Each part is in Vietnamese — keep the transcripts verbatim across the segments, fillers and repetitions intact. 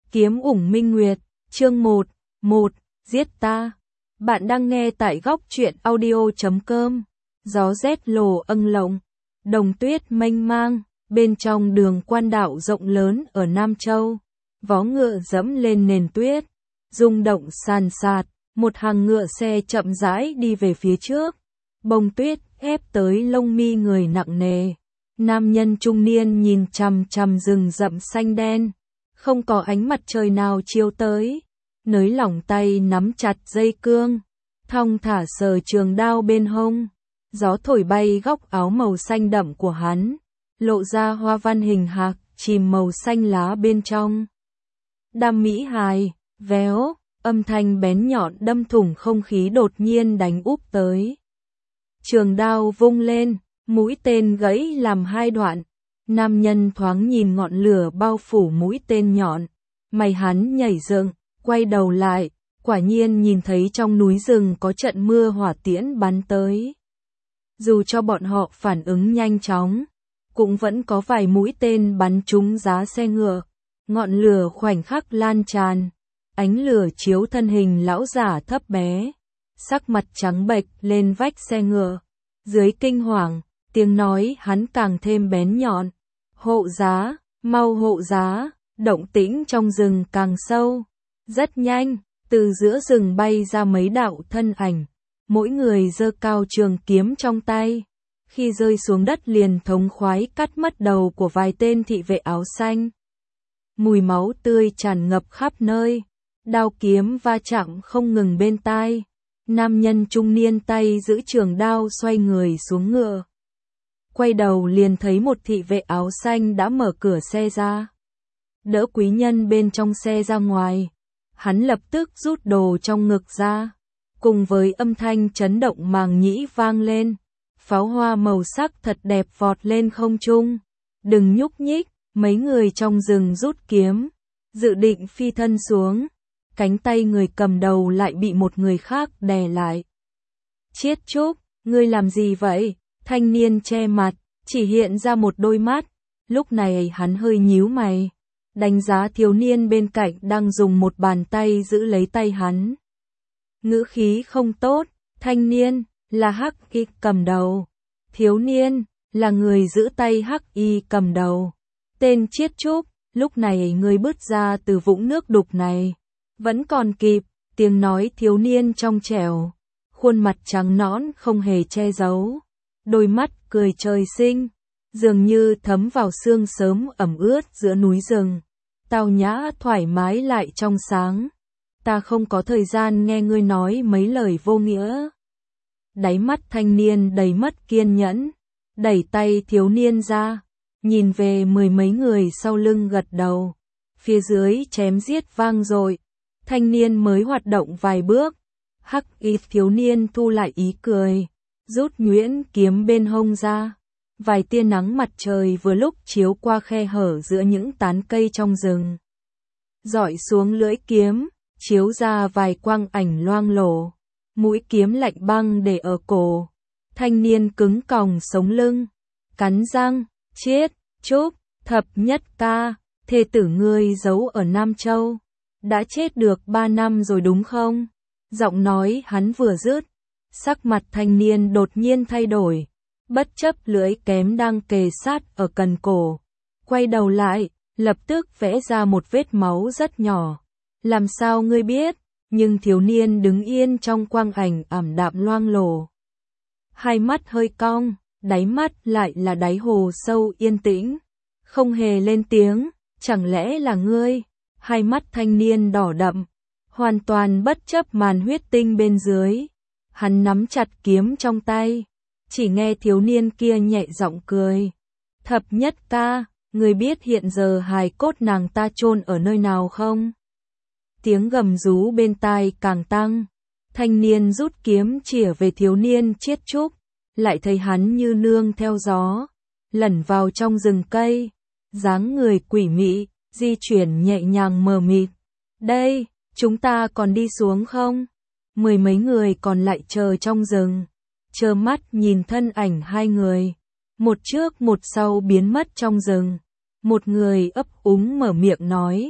Kiếm ủng minh nguyệt, chương một, một, giết ta. Bạn đang nghe tại góc truyện audio chấm com. Gió rét lồ âng lộng, đồng tuyết mênh mang, bên trong đường quan đạo rộng lớn ở Nam Châu. Vó ngựa dẫm lên nền tuyết, rung động sàn sạt, một hàng ngựa xe chậm rãi đi về phía trước. Bông tuyết ép tới lông mi người nặng nề. Nam nhân trung niên nhìn chằm chằm rừng rậm xanh đen, không có ánh mặt trời nào chiếu tới, nới lỏng tay nắm chặt dây cương, thong thả sờ trường đao bên hông. Gió thổi bay góc áo màu xanh đậm của hắn, lộ ra hoa văn hình hạc chìm màu xanh lá bên trong. Đam mỹ hài, véo, âm thanh bén nhọn đâm thủng không khí đột nhiên đánh úp tới. Trường đao vung lên, mũi tên gãy làm hai đoạn. Nam nhân thoáng nhìn ngọn lửa bao phủ mũi tên nhọn, mày hắn nhảy dựng, quay đầu lại, quả nhiên nhìn thấy trong núi rừng có trận mưa hỏa tiễn bắn tới. Dù cho bọn họ phản ứng nhanh chóng, cũng vẫn có vài mũi tên bắn trúng giá xe ngựa, ngọn lửa khoảnh khắc lan tràn, ánh lửa chiếu thân hình lão giả thấp bé, sắc mặt trắng bệch lên vách xe ngựa. Dưới kinh hoàng, tiếng nói hắn càng thêm bén nhọn. Hộ giá, mau hộ giá, động tĩnh trong rừng càng sâu. Rất nhanh, từ giữa rừng bay ra mấy đạo thân ảnh, mỗi người giơ cao trường kiếm trong tay. Khi rơi xuống đất liền thống khoái cắt mất đầu của vài tên thị vệ áo xanh. Mùi máu tươi tràn ngập khắp nơi, đao kiếm va chạm không ngừng bên tai. Nam nhân trung niên tay giữ trường đao xoay người xuống ngựa. Quay đầu liền thấy một thị vệ áo xanh đã mở cửa xe ra, đỡ quý nhân bên trong xe ra ngoài. Hắn lập tức rút đồ trong ngực ra, cùng với âm thanh chấn động màng nhĩ vang lên, pháo hoa màu sắc thật đẹp vọt lên không trung. Đừng nhúc nhích, mấy người trong rừng rút kiếm, dự định phi thân xuống. Cánh tay người cầm đầu lại bị một người khác đè lại. Chiết Trúc, ngươi làm gì vậy? Thanh niên che mặt, chỉ hiện ra một đôi mắt. Lúc này hắn hơi nhíu mày, đánh giá thiếu niên bên cạnh đang dùng một bàn tay giữ lấy tay hắn. Ngữ khí không tốt. Thanh niên là Hắc Y cầm đầu, thiếu niên là người giữ tay Hắc Y cầm đầu. Tên Chiết Trúc, lúc này ngươi bước ra từ vũng nước đục này vẫn còn kịp. Tiếng nói thiếu niên trong trẻo, khuôn mặt trắng nõn không hề che giấu, đôi mắt cười trời sinh, dường như thấm vào sương sớm ẩm ướt giữa núi rừng, tao nhã thoải mái lại trong sáng. Ta không có thời gian nghe ngươi nói mấy lời vô nghĩa. Đáy mắt thanh niên đầy mất kiên nhẫn, đẩy tay thiếu niên ra, nhìn về mười mấy người sau lưng gật đầu. Phía dưới chém giết vang dội. Thanh niên mới hoạt động vài bước, Hắc Y thiếu niên thu lại ý cười, rút nhuyễn kiếm bên hông ra. Vài tia nắng mặt trời vừa lúc chiếu qua khe hở giữa những tán cây trong rừng, dọi xuống lưỡi kiếm, chiếu ra vài quang ảnh loang lổ. Mũi kiếm lạnh băng để ở cổ, thanh niên cứng còng sống lưng, cắn răng. Chiết Trúc, thập nhất ca, thê tử ngươi giấu ở Nam Châu, đã chết được ba năm rồi đúng không? Giọng nói hắn vừa dứt, sắc mặt thanh niên đột nhiên thay đổi, bất chấp lưỡi kiếm đang kề sát ở cần cổ, quay đầu lại, lập tức vẽ ra một vết máu rất nhỏ. Làm sao ngươi biết? Nhưng thiếu niên đứng yên trong quang ảnh ảm đạm loang lổ, hai mắt hơi cong, đáy mắt lại là đáy hồ sâu yên tĩnh, không hề lên tiếng. Chẳng lẽ là ngươi? Hai mắt thanh niên đỏ đậm, hoàn toàn bất chấp màn huyết tinh bên dưới. Hắn nắm chặt kiếm trong tay, chỉ nghe thiếu niên kia nhẹ giọng cười. Thập nhất ca, ngươi biết hiện giờ hài cốt nàng ta chôn ở nơi nào không? Tiếng gầm rú bên tai càng tăng. Thanh niên rút kiếm chĩa về thiếu niên Chiết Trúc, lại thấy hắn như nương theo gió, lẩn vào trong rừng cây, dáng người quỷ mị, di chuyển nhẹ nhàng mờ mịt. Đây, chúng ta còn đi xuống không? Mười mấy người còn lại chờ trong rừng, trơ mắt nhìn thân ảnh hai người, một trước một sau biến mất trong rừng. Một người ấp úng mở miệng nói,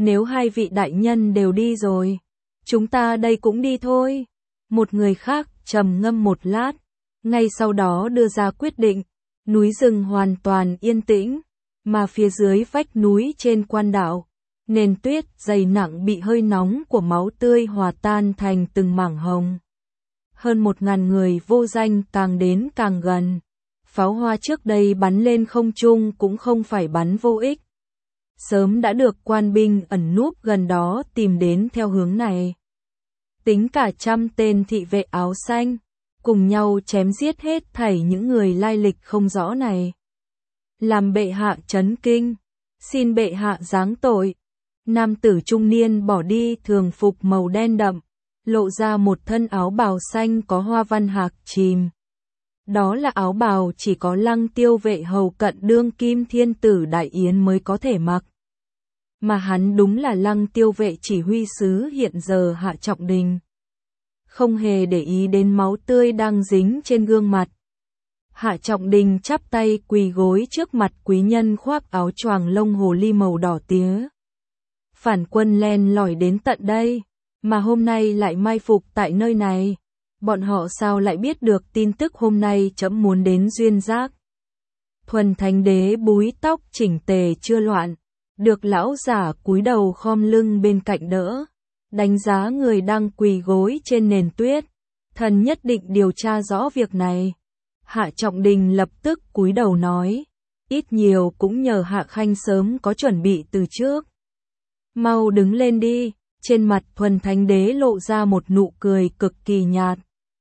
Nếu hai vị đại nhân đều đi rồi, chúng ta đây cũng đi thôi. Một người khác trầm ngâm một lát, ngay sau đó đưa ra quyết định. Núi rừng hoàn toàn yên tĩnh, mà phía dưới vách núi trên quan đảo, nền tuyết dày nặng bị hơi nóng của máu tươi hòa tan thành từng mảng hồng. Hơn một ngàn người vô danh càng đến càng gần. Pháo hoa trước đây bắn lên không trung cũng không phải bắn vô ích. Sớm đã được quan binh ẩn núp gần đó tìm đến theo hướng này. Tính cả trăm tên thị vệ áo xanh, cùng nhau chém giết hết thảy những người lai lịch không rõ này. Làm bệ hạ chấn kinh, xin bệ hạ giáng tội. Nam tử trung niên bỏ đi thường phục màu đen đậm, lộ ra một thân áo bào xanh có hoa văn hạc chìm. Đó là áo bào chỉ có Lăng Tiêu vệ hầu cận đương kim thiên tử đại yến mới có thể mặc. Mà hắn đúng là Lăng Tiêu vệ chỉ huy sứ hiện giờ Hạ Trọng Đình. Không hề để ý đến máu tươi đang dính trên gương mặt. Hạ Trọng Đình chắp tay quỳ gối trước mặt quý nhân khoác áo choàng lông hồ ly màu đỏ tía. Phản quân len lỏi đến tận đây, mà hôm nay lại mai phục tại nơi này. Bọn họ sao lại biết được tin tức hôm nay trẫm muốn đến Duyên Giác? Thuần Thánh Đế búi tóc chỉnh tề chưa loạn, được lão giả cúi đầu khom lưng bên cạnh đỡ, đánh giá người đang quỳ gối trên nền tuyết. Thần nhất định điều tra rõ việc này. Hạ Trọng Đình lập tức cúi đầu nói, ít nhiều cũng nhờ Hạ Khanh sớm có chuẩn bị từ trước. Mau đứng lên đi. Trên mặt Thuần Thánh Đế lộ ra một nụ cười cực kỳ nhạt.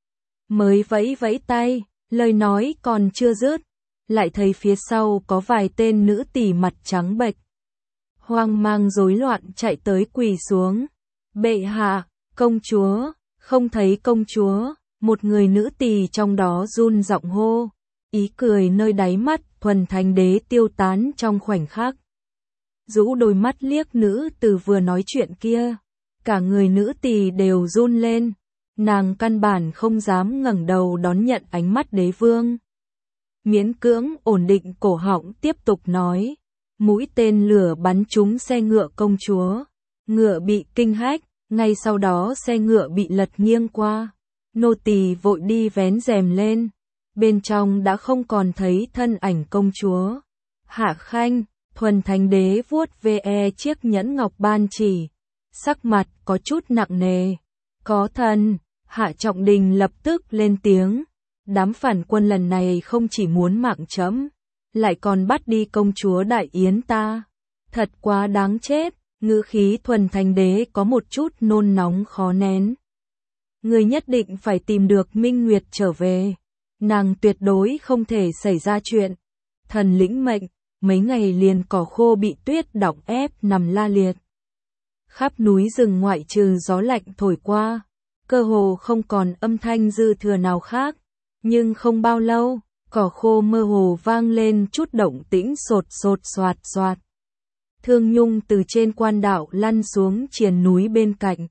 Mới vẫy vẫy tay, lời nói còn chưa dứt, lại thấy phía sau có vài tên nữ tỳ mặt trắng bệch, hoang mang rối loạn chạy tới quỳ xuống. Bệ hạ, công chúa, không thấy công chúa. Một người nữ tỳ trong đó run giọng hô, ý cười nơi đáy mắt Thuần Thánh Đế tiêu tán trong khoảnh khắc. Rũ đôi mắt liếc nữ từ vừa nói chuyện kia, cả người nữ tỳ đều run lên, nàng căn bản không dám ngẩng đầu đón nhận ánh mắt đế vương. Miễn cưỡng ổn định cổ họng tiếp tục nói, mũi tên lửa bắn trúng xe ngựa công chúa, ngựa bị kinh hách, ngay sau đó xe ngựa bị lật nghiêng qua. Nô tỳ vội đi vén rèm lên, bên trong đã không còn thấy thân ảnh công chúa. Hạ Khanh, Thuần Thánh Đế vuốt ve chiếc nhẫn ngọc ban chỉ, sắc mặt có chút nặng nề. Có thần. Hạ Trọng Đình lập tức lên tiếng, đám phản quân lần này không chỉ muốn mạng trẫm, lại còn bắt đi công chúa đại yến ta. Thật quá đáng chết. Ngữ khí Thuần Thánh Đế có một chút nôn nóng khó nén. Người nhất định phải tìm được Minh Nguyệt trở về. Nàng tuyệt đối không thể xảy ra chuyện. Thần lĩnh mệnh, mấy ngày liền cỏ khô bị tuyết đọng ép nằm la liệt. Khắp núi rừng ngoại trừ gió lạnh thổi qua, cơ hồ không còn âm thanh dư thừa nào khác. Nhưng không bao lâu, cỏ khô mơ hồ vang lên chút động tĩnh sột sột soạt soạt. Thương Nhung từ trên quan đạo lăn xuống triền núi bên cạnh.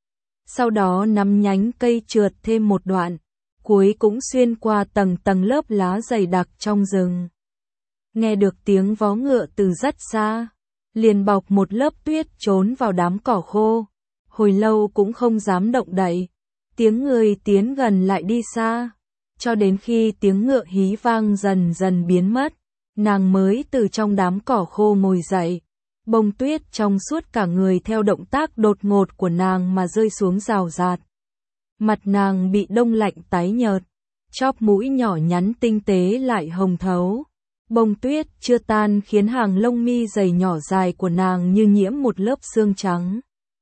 Sau đó nắm nhánh cây trượt thêm một đoạn, cuối cũng xuyên qua tầng tầng lớp lá dày đặc trong rừng. Nghe được tiếng vó ngựa từ rất xa, liền bọc một lớp tuyết trốn vào đám cỏ khô. Hồi lâu cũng không dám động đậy, tiếng người tiến gần lại đi xa, cho đến khi tiếng ngựa hí vang dần dần biến mất, nàng mới từ trong đám cỏ khô ngồi dậy. Bông tuyết trong suốt cả người theo động tác đột ngột của nàng mà rơi xuống rào rạt. Mặt nàng bị đông lạnh tái nhợt, chóp mũi nhỏ nhắn tinh tế lại hồng thấu. Bông tuyết chưa tan khiến hàng lông mi dày nhỏ dài của nàng như nhiễm một lớp sương trắng.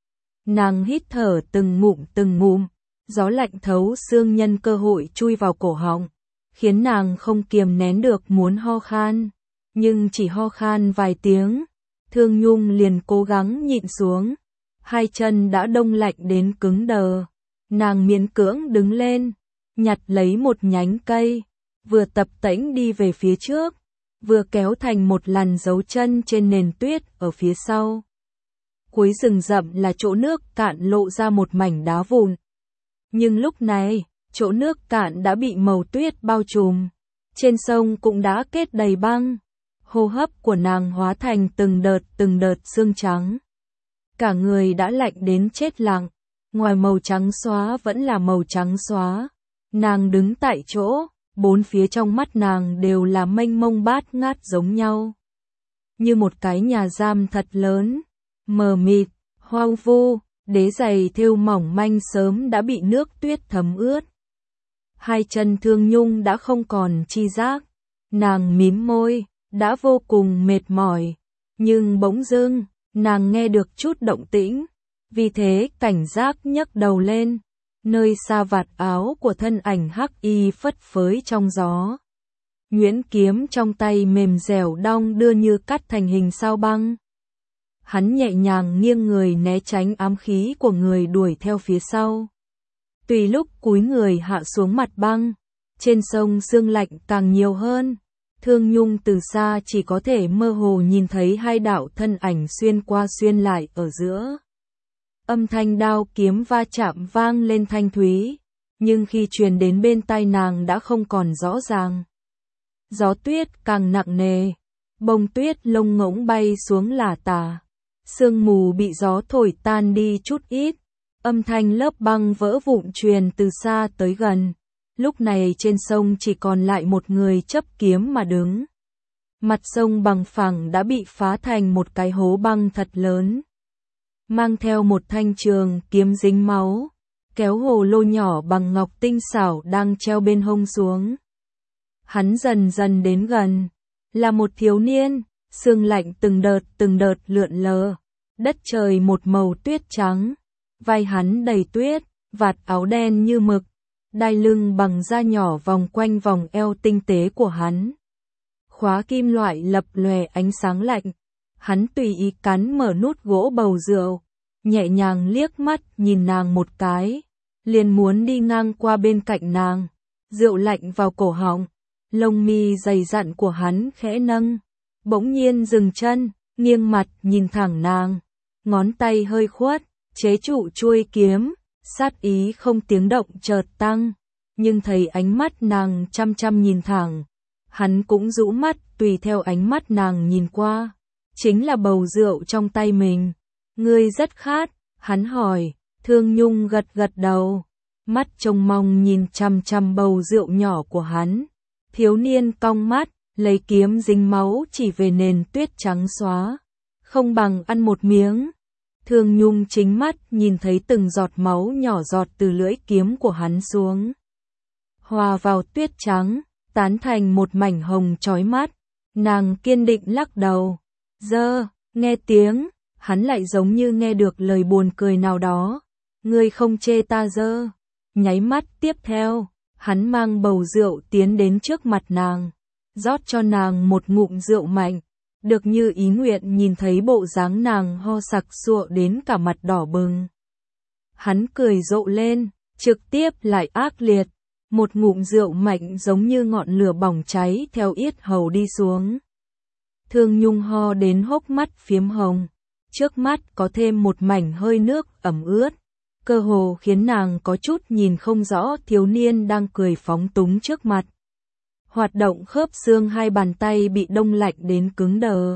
Nàng hít thở từng ngụm từng ngụm, gió lạnh thấu xương nhân cơ hội chui vào cổ họng, khiến nàng không kiềm nén được muốn ho khan, nhưng chỉ ho khan vài tiếng. Thương Nhung liền cố gắng nhịn xuống, hai chân đã đông lạnh đến cứng đờ. Nàng miễn cưỡng đứng lên, nhặt lấy một nhánh cây, vừa tập tễnh đi về phía trước, vừa kéo thành một làn dấu chân trên nền tuyết ở phía sau. Cuối rừng rậm là chỗ nước cạn lộ ra một mảnh đá vụn. Nhưng lúc này, chỗ nước cạn đã bị màu tuyết bao trùm, trên sông cũng đã kết đầy băng. Hô hấp của nàng hóa thành từng đợt từng đợt sương trắng. cả người đã lạnh đến chết lặng, ngoài màu trắng xóa vẫn là màu trắng xóa. Nàng đứng tại chỗ, bốn phía trong mắt nàng đều là mênh mông bát ngát giống nhau. Như một cái nhà giam thật lớn, mờ mịt, hoang vu, đế giày thêu mỏng manh sớm đã bị nước tuyết thấm ướt. Hai chân Thương Nhung đã không còn chi giác, nàng mím môi, đã vô cùng mệt mỏi, nhưng bỗng dưng, nàng nghe được chút động tĩnh, vì thế cảnh giác nhấc đầu lên, nơi xa vạt áo của thân ảnh hắc y phất phới trong gió. Nhuyễn kiếm trong tay mềm dẻo đong đưa như cắt thành hình sao băng. Hắn nhẹ nhàng nghiêng người né tránh ám khí của người đuổi theo phía sau. Tùy lúc cúi người hạ xuống mặt băng, trên sông sương lạnh càng nhiều hơn. Thương Nhung từ xa chỉ có thể mơ hồ nhìn thấy hai đạo thân ảnh xuyên qua xuyên lại ở giữa. Âm thanh đao kiếm va chạm vang lên thanh thúy, nhưng khi truyền đến bên tai nàng đã không còn rõ ràng. Gió tuyết càng nặng nề, bông tuyết lông ngỗng bay xuống lả tả, sương mù bị gió thổi tan đi chút ít, âm thanh lớp băng vỡ vụn truyền từ xa tới gần. Lúc này trên sông chỉ còn lại một người chấp kiếm mà đứng. Mặt sông bằng phẳng đã bị phá thành một cái hố băng thật lớn. Mang theo một thanh trường kiếm dính máu, kéo hồ lô nhỏ bằng ngọc tinh xảo đang treo bên hông xuống. Hắn dần dần đến gần, là một thiếu niên, sương lạnh từng đợt từng đợt lượn lờ, đất trời một màu tuyết trắng, vai hắn đầy tuyết, vạt áo đen như mực, đai lưng bằng da nhỏ vòng quanh vòng eo tinh tế của hắn. Khóa kim loại lập lòe ánh sáng lạnh, hắn tùy ý cắn mở nút gỗ bầu rượu, nhẹ nhàng liếc mắt nhìn nàng một cái, liền muốn đi ngang qua bên cạnh nàng, rượu lạnh vào cổ họng. Lông mi dày dặn của hắn khẽ nâng, bỗng nhiên dừng chân, nghiêng mặt nhìn thẳng nàng, ngón tay hơi khuất, chế trụ chuôi kiếm, sát ý không tiếng động chợt tăng, nhưng thấy ánh mắt nàng chăm chăm nhìn thẳng, hắn cũng rũ mắt tùy theo ánh mắt nàng nhìn qua, chính là bầu rượu trong tay mình. Ngươi rất khát, hắn hỏi. Thương Nhung gật gật đầu, mắt trông mong nhìn chăm chăm bầu rượu nhỏ của hắn. Thiếu niên cong mắt, lấy kiếm dính máu chỉ về nền tuyết trắng xóa, không bằng ăn một miếng. Thương Nhung chính mắt nhìn thấy từng giọt máu nhỏ giọt từ lưỡi kiếm của hắn xuống, hòa vào tuyết trắng, tán thành một mảnh hồng chói mắt. Nàng kiên định lắc đầu. Dơ, nghe tiếng, hắn lại giống như nghe được lời buồn cười nào đó. Ngươi không chê ta dơ. Nháy mắt tiếp theo, hắn mang bầu rượu tiến đến trước mặt nàng, rót cho nàng một ngụm rượu mạnh, được như ý nguyện nhìn thấy bộ dáng nàng ho sặc sụa đến cả mặt đỏ bừng. Hắn cười rộ lên, trực tiếp lại ác liệt, một ngụm rượu mạnh giống như ngọn lửa bỏng cháy theo yết hầu đi xuống. Thương Nhung ho đến hốc mắt phiếm hồng, trước mắt có thêm một mảnh hơi nước ẩm ướt, cơ hồ khiến nàng có chút nhìn không rõ thiếu niên đang cười phóng túng trước mặt. Hoạt động khớp xương hai bàn tay bị đông lạnh đến cứng đờ.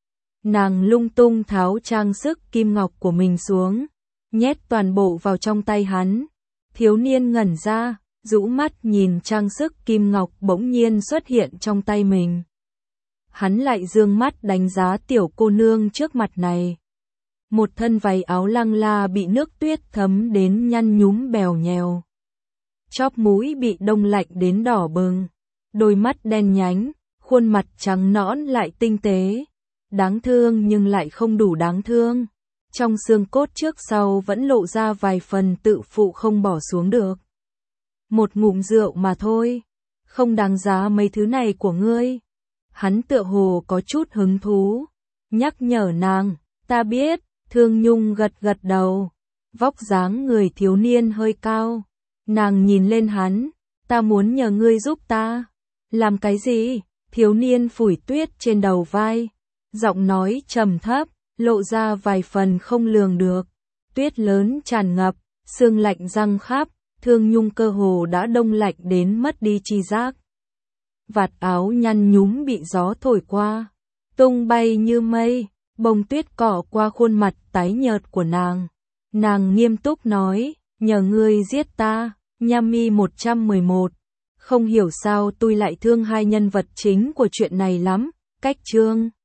Nàng lung tung tháo trang sức kim ngọc của mình xuống, nhét toàn bộ vào trong tay hắn. Thiếu niên ngẩn ra, rũ mắt nhìn trang sức kim ngọc bỗng nhiên xuất hiện trong tay mình. Hắn lại dương mắt đánh giá tiểu cô nương trước mặt này. Một thân váy áo lăng la bị nước tuyết thấm đến nhăn nhúm bèo nhèo. Chóp mũi bị đông lạnh đến đỏ bừng. Đôi mắt đen nhánh, khuôn mặt trắng nõn lại tinh tế. Đáng thương nhưng lại không đủ đáng thương. Trong xương cốt trước sau vẫn lộ ra vài phần tự phụ không bỏ xuống được. Một ngụm rượu mà thôi, không đáng giá mấy thứ này của ngươi. Hắn tựa hồ có chút hứng thú, nhắc nhở nàng. Ta biết. Thương Nhung gật gật đầu, vóc dáng người thiếu niên hơi cao. Nàng nhìn lên hắn, ta muốn nhờ ngươi giúp ta. Làm cái gì? Thiếu niên phủi tuyết trên đầu vai, giọng nói trầm thấp, lộ ra vài phần không lường được. Tuyết lớn tràn ngập, sương lạnh răng khắp, Thương Nhung cơ hồ đã đông lạnh đến mất đi chi giác. Vạt áo nhăn nhúm bị gió thổi qua, tung bay như mây. Bông tuyết cỏ qua khuôn mặt tái nhợt của nàng. Nàng nghiêm túc nói, nhờ ngươi giết ta. Yami một trăm mười một. Không hiểu sao tôi lại thương hai nhân vật chính của chuyện này lắm. Cách chương